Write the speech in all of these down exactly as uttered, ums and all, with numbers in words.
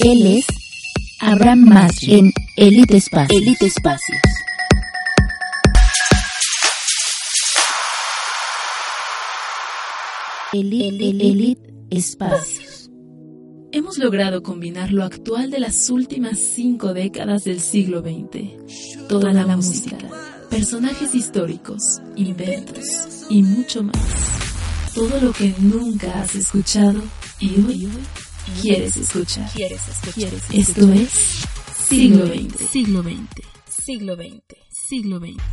Él es Abraham Masri en Elite Espacios. Elite Espacios. Elite, Elite Espacios. Hemos logrado combinar lo actual de las últimas cinco décadas del siglo veinte. Toda la música, personajes históricos, inventos y mucho más. Todo lo que nunca has escuchado y hoy quieres escuchar. ¿Quieres escuchar? Esto es Siglo veinte. Siglo veinte. Siglo veinte. Siglo veinte.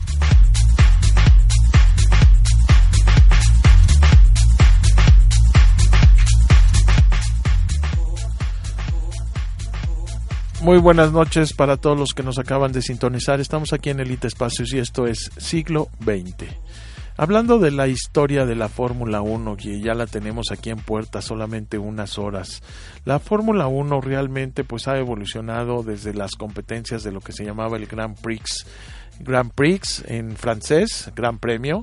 Muy buenas noches para todos los que nos acaban de sintonizar. Estamos aquí en Elite Espacios y esto es Siglo veinte. Hablando de la historia de la Fórmula uno, que ya la tenemos aquí en puerta solamente unas horas. La Fórmula uno realmente pues ha evolucionado desde las competencias de lo que se llamaba el Grand Prix, Grand Prix en francés, Gran Premio,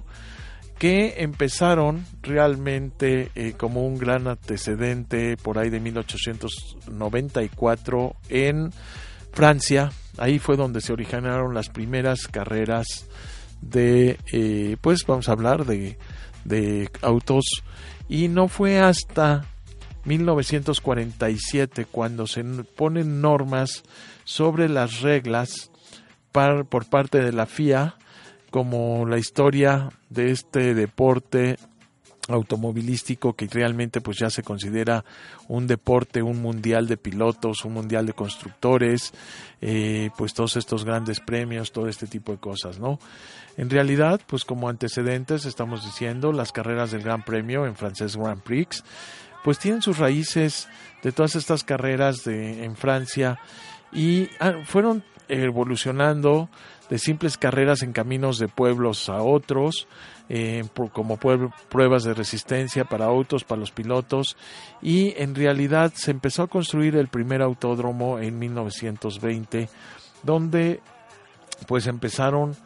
que empezaron realmente eh, como un gran antecedente por ahí de mil ochocientos noventa y cuatro en Francia. Ahí fue donde se originaron las primeras carreras de, eh, pues vamos a hablar de, de autos, y no fue hasta mil novecientos cuarenta y siete cuando se ponen normas sobre las reglas par, por parte de la F I A, como la historia de este deporte automovilístico que realmente pues ya se considera un deporte, un mundial de pilotos, un mundial de constructores, eh, pues todos estos grandes premios, todo este tipo de cosas, ¿no? En realidad, pues como antecedentes estamos diciendo, las carreras del Gran Premio, en francés Grand Prix, pues tienen sus raíces de todas estas carreras de, en Francia, y ah, fueron evolucionando de simples carreras en caminos de pueblos a otros, eh, por, como pueblo, pruebas de resistencia para autos, para los pilotos, y en realidad se empezó a construir el primer autódromo en mil novecientos veinte, donde pues empezaron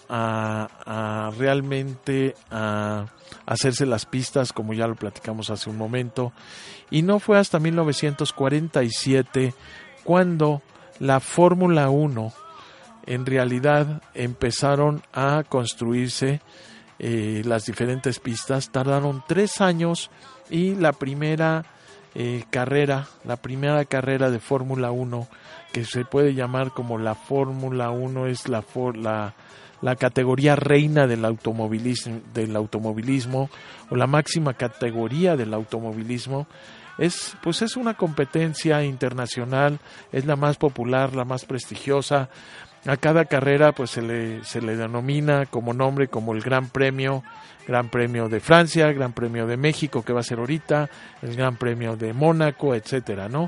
a, a realmente a hacerse las pistas, como ya lo platicamos hace un momento, y no fue hasta mil novecientos cuarenta y siete cuando la Fórmula uno en realidad empezaron a construirse eh, las diferentes pistas. Tardaron tres años y la primera eh, carrera, la primera carrera de Fórmula uno, que se puede llamar como la Fórmula uno, es la, for, la, la categoría reina del automovilismo, del automovilismo, o la máxima categoría del automovilismo. Es, pues es una competencia internacional, es la más popular, la más prestigiosa. A cada carrera pues se le, se le denomina como nombre, como el Gran Premio, Gran Premio de Francia, Gran Premio de México, que va a ser ahorita, el Gran Premio de Mónaco, etcétera, ¿no?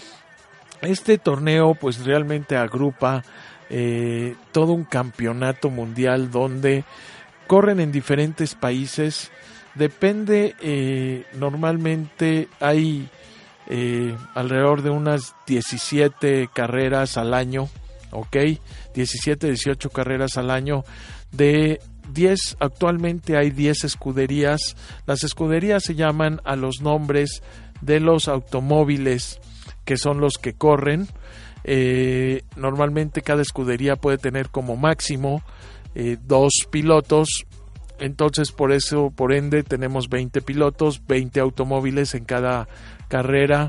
Este torneo pues realmente agrupa eh, todo un campeonato mundial donde corren en diferentes países. Depende, eh, normalmente hay eh, alrededor de unas diecisiete carreras al año, ¿ok? diecisiete, dieciocho carreras al año. De diez, actualmente hay diez escuderías. Las escuderías se llaman a los nombres de los automóviles que son los que corren. Eh, normalmente cada escudería puede tener como máximo eh, dos pilotos. Entonces por eso, por ende, tenemos veinte pilotos, veinte automóviles en cada carrera.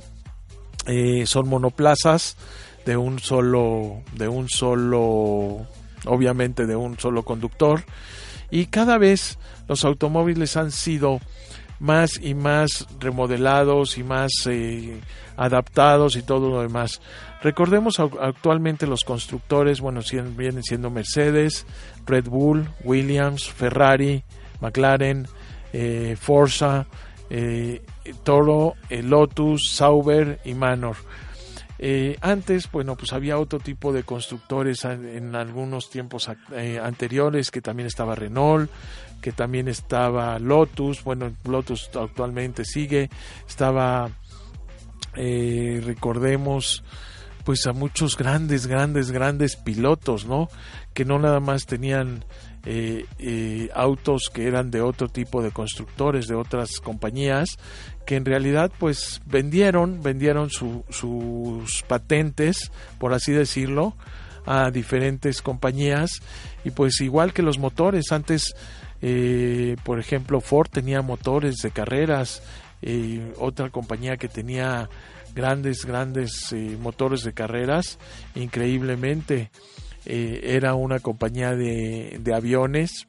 Eh, son monoplazas de un solo, de un solo, obviamente de un solo conductor. Y cada vez los automóviles han sido más y más remodelados y más eh, adaptados y todo lo demás. Recordemos actualmente los constructores, bueno, vienen siendo Mercedes, Red Bull, Williams, Ferrari, McLaren, eh, Forza, eh, Toro, eh, Lotus, Sauber y Manor. Eh, antes, bueno, pues había otro tipo de constructores en algunos tiempos eh, anteriores, que también estaba Renault, que también estaba Lotus, bueno, Lotus actualmente sigue, estaba, eh, recordemos, pues a muchos grandes, grandes, grandes pilotos, ¿no? Que no nada más tenían eh, eh, autos que eran de otro tipo de constructores, de otras compañías, que en realidad pues vendieron, vendieron su, sus patentes, por así decirlo, a diferentes compañías. Y pues igual que los motores, antes eh, por ejemplo Ford tenía motores de carreras, eh, otra compañía que tenía grandes, grandes eh, motores de carreras, increíblemente eh, era una compañía de, de aviones.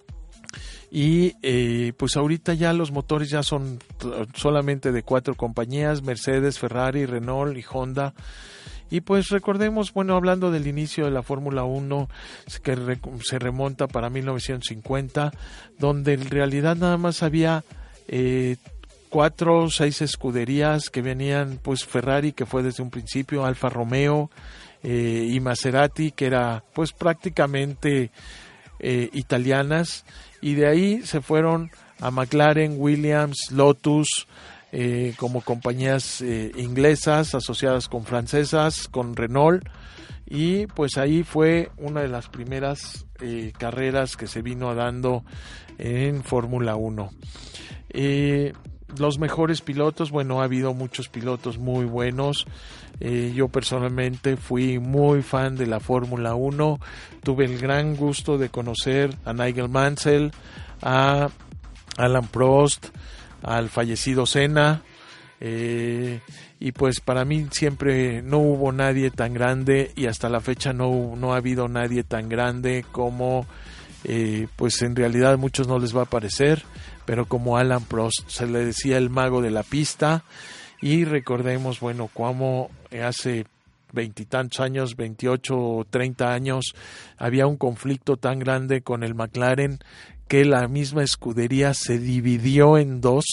Y eh, pues ahorita ya los motores ya son solamente de cuatro compañías: Mercedes, Ferrari, Renault y Honda. Y pues recordemos, bueno, hablando del inicio de la Fórmula uno, que re, se remonta para mil novecientos cincuenta, donde en realidad nada más había eh, cuatro o seis escuderías que venían, pues Ferrari, que fue desde un principio, Alfa Romeo eh, y Maserati, que era pues prácticamente eh, italianas, y de ahí se fueron a McLaren, Williams, Lotus, Eh, como compañías eh, inglesas asociadas con francesas, con Renault, y pues ahí fue una de las primeras eh, carreras que se vino dando en Fórmula uno. Eh, los mejores pilotos, bueno, ha habido muchos pilotos muy buenos. Eh, yo personalmente fui muy fan de la Fórmula uno, tuve el gran gusto de conocer a Nigel Mansell, a Alain Prost, al fallecido Senna, eh, y pues para mí siempre no hubo nadie tan grande, y hasta la fecha no, no ha habido nadie tan grande como, eh, pues en realidad a muchos no les va a parecer, pero como Alain Prost. Se le decía el mago de la pista, y recordemos, bueno, cómo hace veintitantos años, veintiocho o treinta años, había un conflicto tan grande con el McLaren, que la misma escudería se dividió en dos,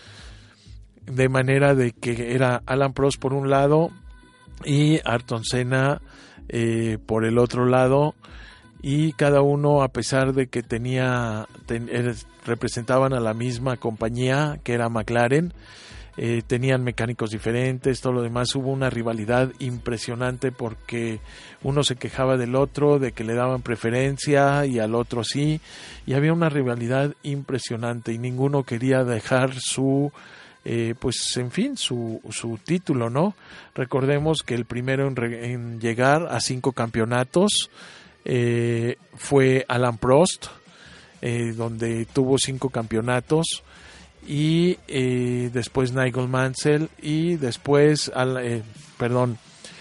de manera de que era Alain Prost por un lado y Ayrton Senna eh, por el otro lado, y cada uno, a pesar de que tenía ten, er, representaban a la misma compañía, que era McLaren, Eh, tenían mecánicos diferentes, todo lo demás. Hubo una rivalidad impresionante porque uno se quejaba del otro, de que le daban preferencia y al otro sí, y había una rivalidad impresionante y ninguno quería dejar su eh, pues en fin su, su título, ¿no? Recordemos que el primero en, re, en llegar a cinco campeonatos eh, fue Alain Prost, eh, donde tuvo cinco campeonatos, y eh, después Nigel Mansell, y después al, eh, perdón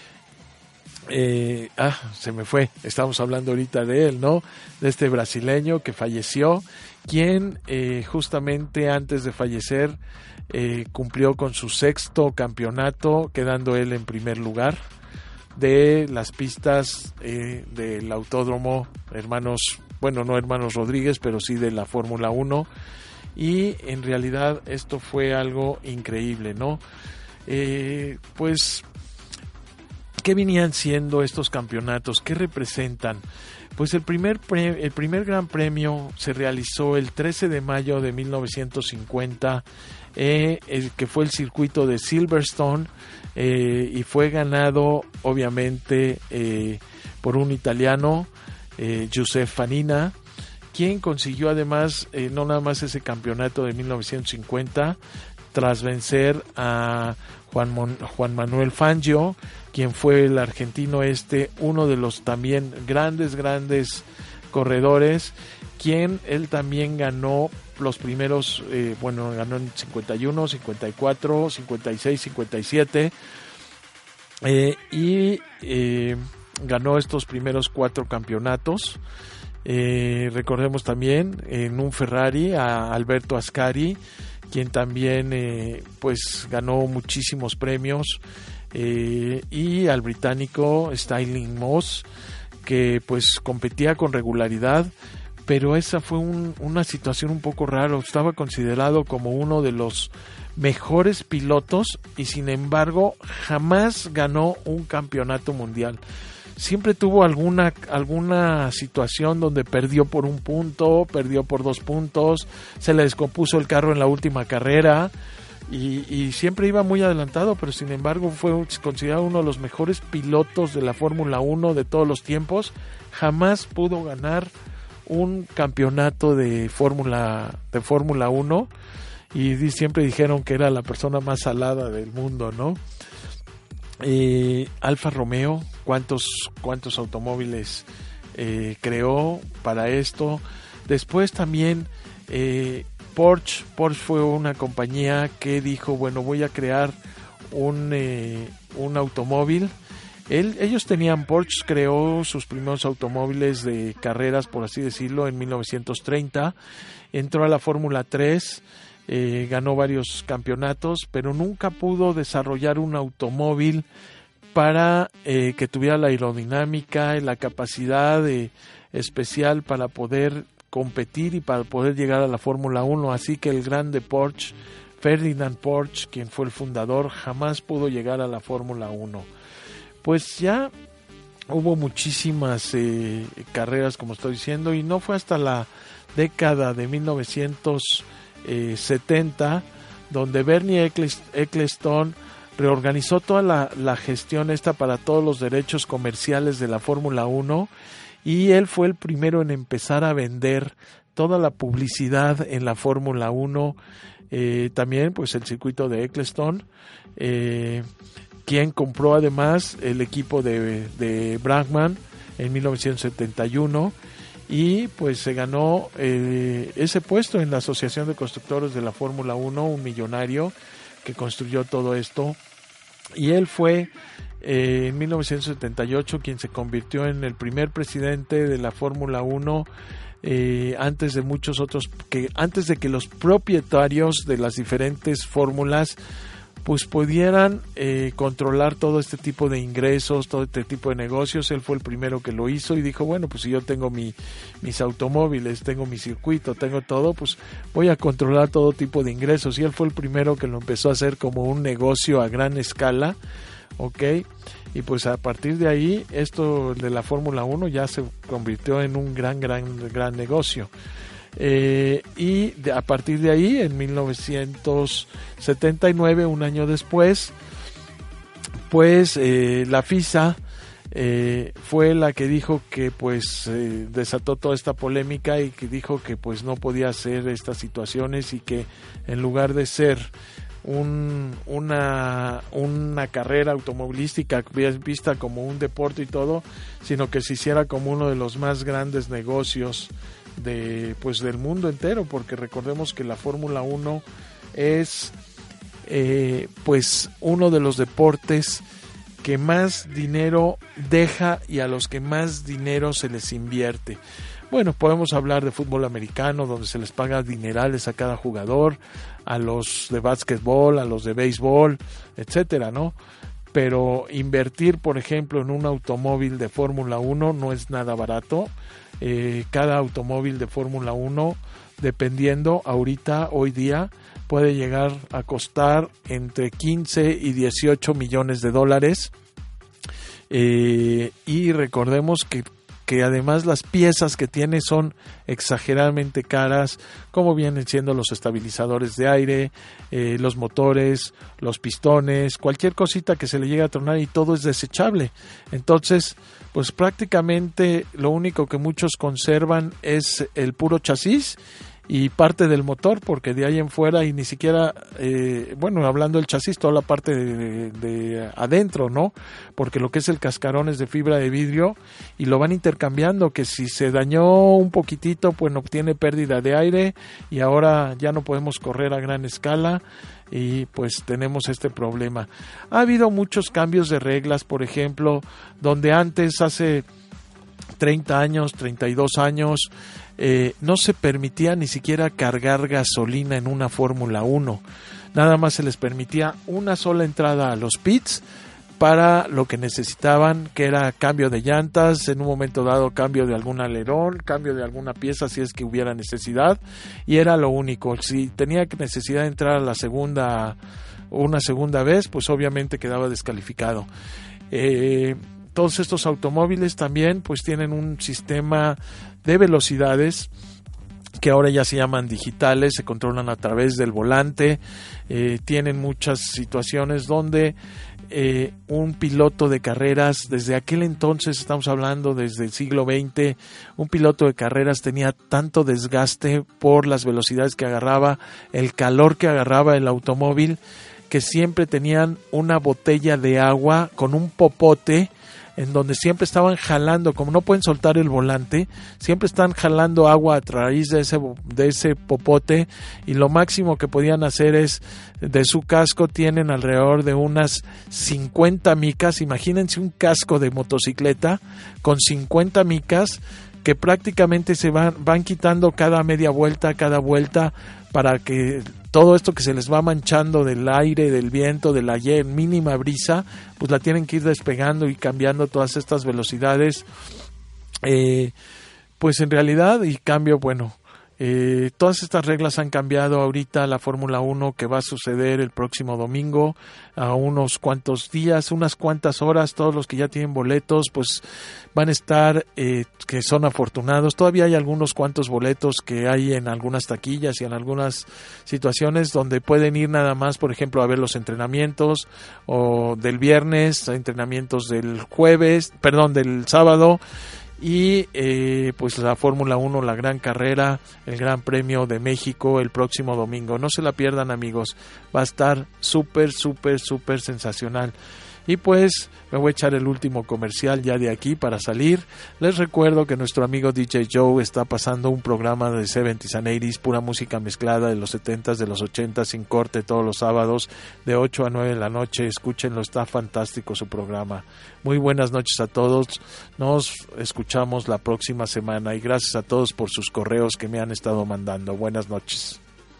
eh, ah, se me fue, estamos hablando ahorita de él, ¿no? De este brasileño que falleció, quien eh, justamente antes de fallecer eh, cumplió con su sexto campeonato, quedando él en primer lugar de las pistas eh, del autódromo hermanos, bueno, no hermanos Rodríguez, pero sí de la Fórmula uno. Y en realidad esto fue algo increíble, ¿no? Eh, pues, ¿qué venían siendo estos campeonatos? ¿Qué representan? Pues el primer, pre- el primer gran premio se realizó el trece de mayo de mil novecientos cincuenta, eh, el que fue el circuito de Silverstone, eh, y fue ganado obviamente eh, por un italiano, eh, Giuseppe Fanina, quien consiguió además eh, no nada más ese campeonato de mil novecientos cincuenta, tras vencer a Juan, Mon- Juan Manuel Fangio, quien fue el argentino este, uno de los también grandes, grandes corredores, quien él también ganó los primeros, eh, bueno, ganó en cincuenta y uno, cincuenta y cuatro, cincuenta y seis, cincuenta y siete, eh, y eh, ganó estos primeros cuatro campeonatos. Eh, recordemos también en un Ferrari a Alberto Ascari, quien también eh, pues ganó muchísimos premios, eh, y al británico Stirling Moss, que pues competía con regularidad, pero esa fue un, una situación un poco rara. Estaba considerado como uno de los mejores pilotos y sin embargo jamás ganó un campeonato mundial. Siempre tuvo alguna alguna situación donde perdió por un punto, perdió por dos puntos, se le descompuso el carro en la última carrera y, y siempre iba muy adelantado, pero sin embargo fue considerado uno de los mejores pilotos de la Fórmula uno de todos los tiempos. Jamás pudo ganar un campeonato de Fórmula de Fórmula uno y di, siempre dijeron que era la persona más salada del mundo, ¿no? Eh, Alfa Romeo, ¿cuántos, cuántos automóviles eh, creó para esto? Después también eh, Porsche, Porsche fue una compañía que dijo, bueno, voy a crear un, eh, un automóvil. Él, ellos tenían, Porsche creó sus primeros automóviles de carreras, por así decirlo, en mil novecientos treinta, entró a la Fórmula tres, eh, ganó varios campeonatos, pero nunca pudo desarrollar un automóvil para eh, que tuviera la aerodinámica y la capacidad de, especial para poder competir y para poder llegar a la Fórmula uno, así que el grande Porsche, Ferdinand Porsche, quien fue el fundador, jamás pudo llegar a la Fórmula uno. Pues ya hubo muchísimas eh, carreras, como estoy diciendo, y no fue hasta la década de mil novecientos setenta donde Bernie Ecclestone reorganizó toda la, la gestión esta para todos los derechos comerciales de la Fórmula uno, y él fue el primero en empezar a vender toda la publicidad en la Fórmula uno, eh, también pues el circuito de Ecclestone, eh, quien compró además el equipo de, de Brabham en mil novecientos setenta y uno, y pues se ganó eh, ese puesto en la Asociación de Constructores de la Fórmula uno, un millonario que construyó todo esto, y él fue eh, en mil novecientos setenta y ocho quien se convirtió en el primer presidente de la Fórmula uno, eh, antes de muchos otros, que antes de que los propietarios de las diferentes fórmulas pues pudieran eh, controlar todo este tipo de ingresos, todo este tipo de negocios. Él fue el primero que lo hizo y dijo, bueno, pues si yo tengo mi, mis automóviles, tengo mi circuito, tengo todo, pues voy a controlar todo tipo de ingresos, y él fue el primero que lo empezó a hacer como un negocio a gran escala, ¿ok? Y pues a partir de ahí, esto de la Fórmula uno ya se convirtió en un gran, gran, gran negocio. Eh, y de, a partir de ahí, en mil novecientos setenta y nueve, un año después, pues eh, la FISA eh, fue la que dijo que pues eh, desató toda esta polémica, y que dijo que pues no podía hacer estas situaciones, y que en lugar de ser un, una, una carrera automovilística vista como un deporte y todo, sino que se hiciera como uno de los más grandes negocios de pues del mundo entero, porque recordemos que la Fórmula uno es eh, pues uno de los deportes que más dinero deja y a los que más dinero se les invierte. Bueno, podemos hablar de fútbol americano, donde se les paga dinerales a cada jugador, a los de básquetbol, a los de béisbol, etcétera, ¿no? Pero invertir, por ejemplo, en un automóvil de Fórmula uno no es nada barato. Eh, cada automóvil de Fórmula uno, dependiendo ahorita, hoy día, puede llegar a costar entre quince y dieciocho millones de dólares. Eh, y recordemos que que además las piezas que tiene son exageradamente caras, como vienen siendo los estabilizadores de aire, eh, los motores, los pistones, cualquier cosita que se le llegue a tronar, y todo es desechable. Entonces, pues prácticamente lo único que muchos conservan es el puro chasis y parte del motor, porque de ahí en fuera, y ni siquiera, eh, bueno, hablando del chasis, toda la parte de, de adentro, ¿no? Porque lo que es el cascarón es de fibra de vidrio, y lo van intercambiando, que si se dañó un poquitito, pues no tiene pérdida de aire, y ahora ya no podemos correr a gran escala, y pues tenemos este problema. Ha habido muchos cambios de reglas, por ejemplo, donde antes, hace treinta años, treinta y dos años, eh, no se permitía ni siquiera cargar gasolina en una Fórmula uno. Nada más se les permitía una sola entrada a los pits para lo que necesitaban, que era cambio de llantas, en un momento dado cambio de algún alerón, cambio de alguna pieza si es que hubiera necesidad, y era lo único. Si tenía necesidad de entrar a la segunda, una segunda vez, pues obviamente quedaba descalificado. Eh, todos estos automóviles también pues tienen un sistema de velocidades que ahora ya se llaman digitales, se controlan a través del volante, eh, tienen muchas situaciones donde eh, un piloto de carreras, desde aquel entonces, estamos hablando desde el siglo veinte, un piloto de carreras tenía tanto desgaste por las velocidades que agarraba, el calor que agarraba el automóvil, que siempre tenían una botella de agua con un popote en donde siempre estaban jalando, como no pueden soltar el volante, siempre están jalando agua a través de ese, de ese popote, y lo máximo que podían hacer es, de su casco tienen alrededor de unas cincuenta micas. Imagínense un casco de motocicleta con cincuenta micas que prácticamente se van, van quitando cada media vuelta, cada vuelta, para que todo esto que se les va manchando del aire, del viento, de la mínima brisa, pues la tienen que ir despegando y cambiando todas estas velocidades. Eh, pues en realidad, y cambio, bueno, eh, todas estas reglas han cambiado ahorita. La Fórmula uno, que va a suceder el próximo domingo, a unos cuantos días, unas cuantas horas, todos los que ya tienen boletos, pues van a estar, eh, que son afortunados. Todavía hay algunos cuantos boletos que hay en algunas taquillas y en algunas situaciones donde pueden ir nada más, por ejemplo, a ver los entrenamientos o del viernes, entrenamientos del jueves, perdón, del sábado. Y eh, pues la Fórmula uno, la gran carrera, el Gran Premio de México el próximo domingo. No se la pierdan, amigos, va a estar súper, súper, súper sensacional. Y pues me voy a echar el último comercial ya de aquí para salir. Les recuerdo que nuestro amigo D J Joe está pasando un programa de seventies and eighties, pura música mezclada de los setentas, de los ochentas, sin corte, todos los sábados de ocho a nueve de la noche. Escúchenlo, está fantástico su programa. Muy buenas noches a todos, nos escuchamos la próxima semana y gracias a todos por sus correos que me han estado mandando. Buenas noches.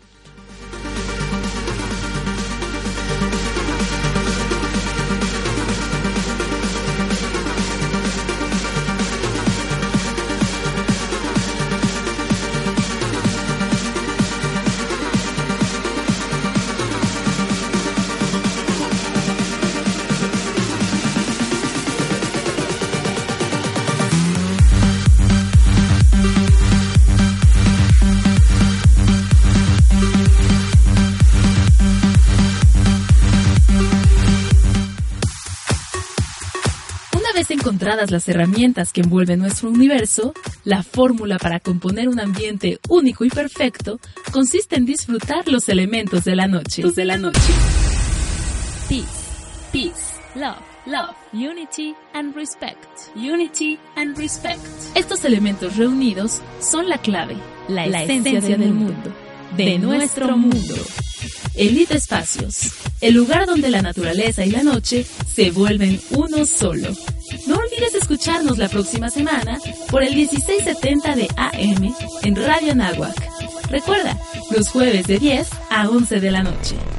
Encontradas las herramientas que envuelven nuestro universo, la fórmula para componer un ambiente único y perfecto consiste en disfrutar los elementos de la noche. De la noche. Peace, peace, love, love, unity and respect, unity and respect. Estos elementos reunidos son la clave, la, la esencia, esencia del, del mundo, de, de nuestro mundo. Elite Espacios, el lugar donde la naturaleza y la noche se vuelven uno solo. No olvides escucharnos la próxima semana por el dieciséis setenta de A M en Radio Anáhuac. Recuerda, los jueves de diez a once de la noche.